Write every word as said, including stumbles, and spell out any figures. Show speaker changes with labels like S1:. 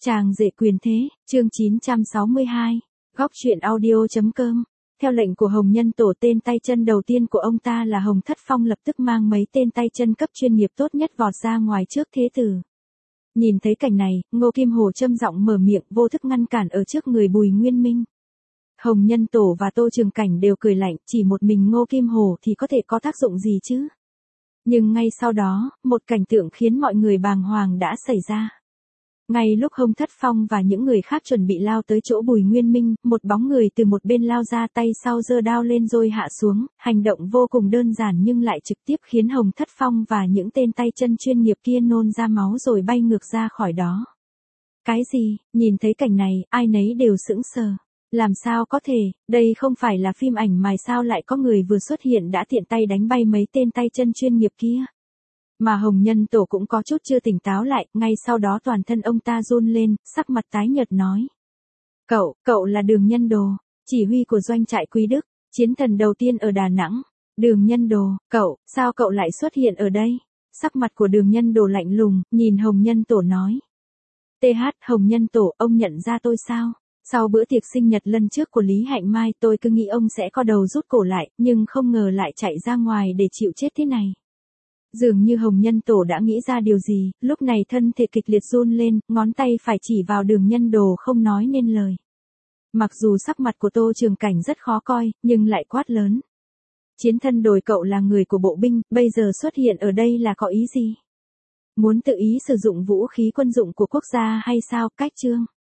S1: Chàng rể quyền thế, chương chín trăm sáu mươi hai, góc truyện audio.com. Theo lệnh của Hồng Nhân Tổ, tên tay chân đầu tiên của ông ta là Hồng Thất Phong lập tức mang mấy tên tay chân cấp chuyên nghiệp tốt nhất vọt ra ngoài trước thế tử. Nhìn thấy cảnh này, Ngô Kim Hổ châm giọng mở miệng vô thức ngăn cản ở trước người Bùi Nguyên Minh. Hồng Nhân Tổ và Tô Trường Cảnh đều cười lạnh, chỉ một mình Ngô Kim Hổ thì có thể có tác dụng gì chứ? Nhưng ngay sau đó, một cảnh tượng khiến mọi người bàng hoàng đã xảy ra. Ngay lúc Hồng Thất Phong và những người khác chuẩn bị lao tới chỗ Bùi Nguyên Minh, một bóng người từ một bên lao ra, tay sau giơ đao lên rồi hạ xuống, hành động vô cùng đơn giản nhưng lại trực tiếp khiến Hồng Thất Phong và những tên tay chân chuyên nghiệp kia nôn ra máu rồi bay ngược ra khỏi đó. Cái gì? Nhìn thấy cảnh này, ai nấy đều sững sờ. Làm sao có thể, đây không phải là phim ảnh mà sao lại có người vừa xuất hiện đã tiện tay đánh bay mấy tên tay chân chuyên nghiệp kia. Mà Hồng Nhân Tổ cũng có chút chưa tỉnh táo lại, ngay sau đó toàn thân ông ta run lên, sắc mặt tái nhợt nói. Cậu, cậu là Đường Nhân Đồ, chỉ huy của doanh trại Quý Đức, chiến thần đầu tiên ở Đà Nẵng. Đường Nhân Đồ, cậu, sao cậu lại xuất hiện ở đây? Sắc mặt của Đường Nhân Đồ lạnh lùng, nhìn Hồng Nhân Tổ nói. tê hát Hồng Nhân Tổ, ông nhận ra tôi sao? Sau bữa tiệc sinh nhật lần trước của Lý Hạnh Mai tôi cứ nghĩ ông sẽ co đầu rút cổ lại, nhưng không ngờ lại chạy ra ngoài để chịu chết thế này. Dường như Hồng Nhân Tổ đã nghĩ ra điều gì, lúc này thân thể kịch liệt run lên, ngón tay phải chỉ vào Đường Nhân Đồ không nói nên lời. Mặc dù sắc mặt của Tô Trường Cảnh rất khó coi, nhưng lại quát lớn. Chiến thân Đồi, cậu là người của bộ binh, bây giờ xuất hiện ở đây là có ý gì? Muốn tự ý sử dụng vũ khí quân dụng của quốc gia hay sao? Cách chương.